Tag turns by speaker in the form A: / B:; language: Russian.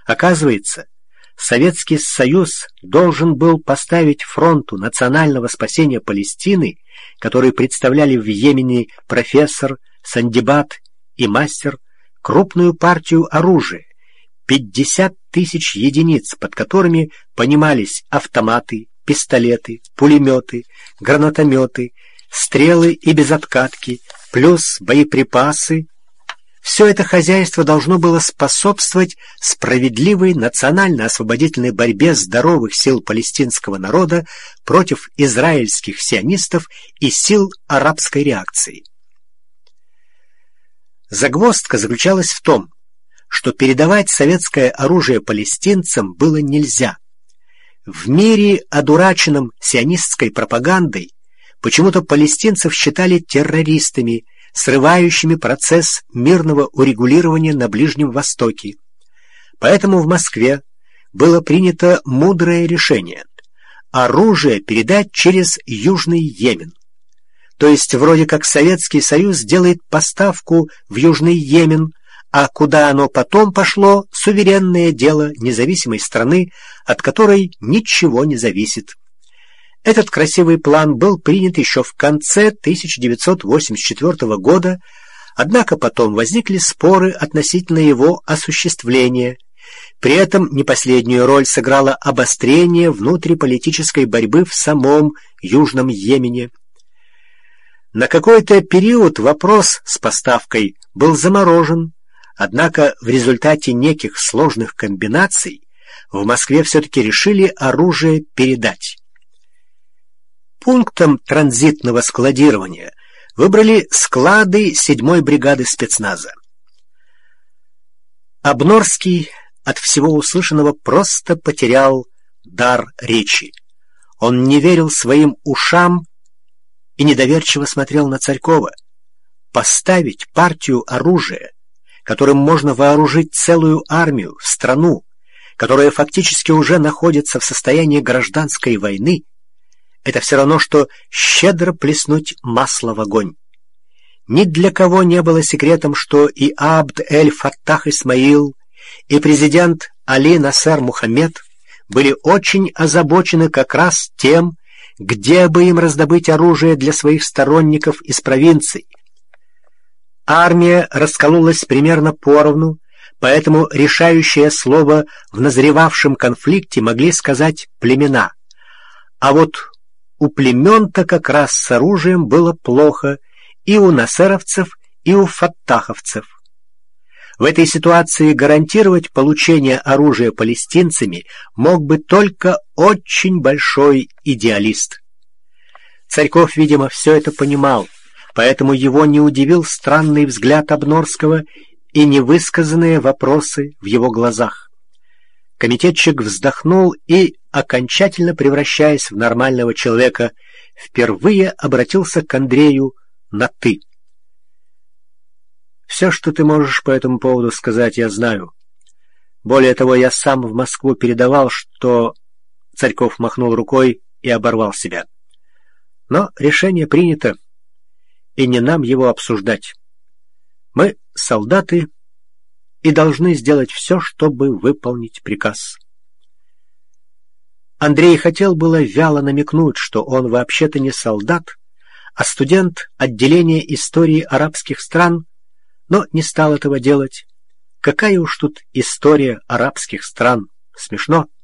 A: Оказывается, Советский Союз должен был поставить фронту национального спасения Палестины, который представляли в Йемене профессор, сандибат и мастер, крупную партию оружия, 50 тысяч единиц, под которыми понимались автоматы, пистолеты, пулеметы, гранатометы, стрелы и безоткатки, плюс боеприпасы. Все это хозяйство должно было способствовать справедливой национально-освободительной борьбе здоровых сил палестинского народа против израильских сионистов и сил арабской реакции. Загвоздка заключалась в том, что передавать советское оружие палестинцам было нельзя. В мире, одураченном сионистской пропагандой, почему-то палестинцев считали террористами, срывающими процесс мирного урегулирования на Ближнем Востоке. Поэтому в Москве было принято мудрое решение – оружие передать через Южный Йемен. То есть вроде как Советский Союз делает поставку в Южный Йемен, а куда оно потом пошло – суверенное дело независимой страны, от которой ничего не зависит. Этот красивый план был принят еще в конце 1984 года, однако потом возникли споры относительно его осуществления. При этом не последнюю роль сыграло обострение внутриполитической борьбы в самом Южном Йемене. На какой-то период вопрос с поставкой был заморожен, однако в результате неких сложных комбинаций в Москве все-таки решили оружие передать. Пунктом транзитного складирования выбрали склады 7-й бригады спецназа. Обнорский от всего услышанного просто потерял дар речи. Он не верил своим ушам и недоверчиво смотрел на Царькова. Поставить партию оружия, которым можно вооружить целую армию, в страну, которая фактически уже находится в состоянии гражданской войны, это все равно, что щедро плеснуть масло в огонь. Ни для кого не было секретом, что и Абд-эль-Фаттах Исмаил, и президент Али Насер Мухаммед были очень озабочены как раз тем, где бы им раздобыть оружие для своих сторонников из провинций. Армия раскололась примерно поровну, поэтому решающее слово в назревавшем конфликте могли сказать племена. А вот у племен-то как раз с оружием было плохо и у насеровцев, и у фаттаховцев. В этой ситуации гарантировать получение оружия палестинцами мог бы только очень большой идеалист. Царьков, видимо, все это понимал, поэтому его не удивил странный взгляд Обнорского и невысказанные вопросы в его глазах. Комитетчик вздохнул и, окончательно превращаясь в нормального человека, впервые обратился к Андрею на «ты». «Все, что ты можешь по этому поводу сказать, я знаю. Более того, я сам в Москву передавал, что...» Царьков махнул рукой и оборвал себя. «Но решение принято, и не нам его обсуждать. Мы солдаты и должны сделать все, чтобы выполнить приказ». Андрей хотел было вяло намекнуть, что он вообще-то не солдат, а студент отделения истории арабских стран, но не стал этого делать. Какая уж тут история арабских стран? Смешно.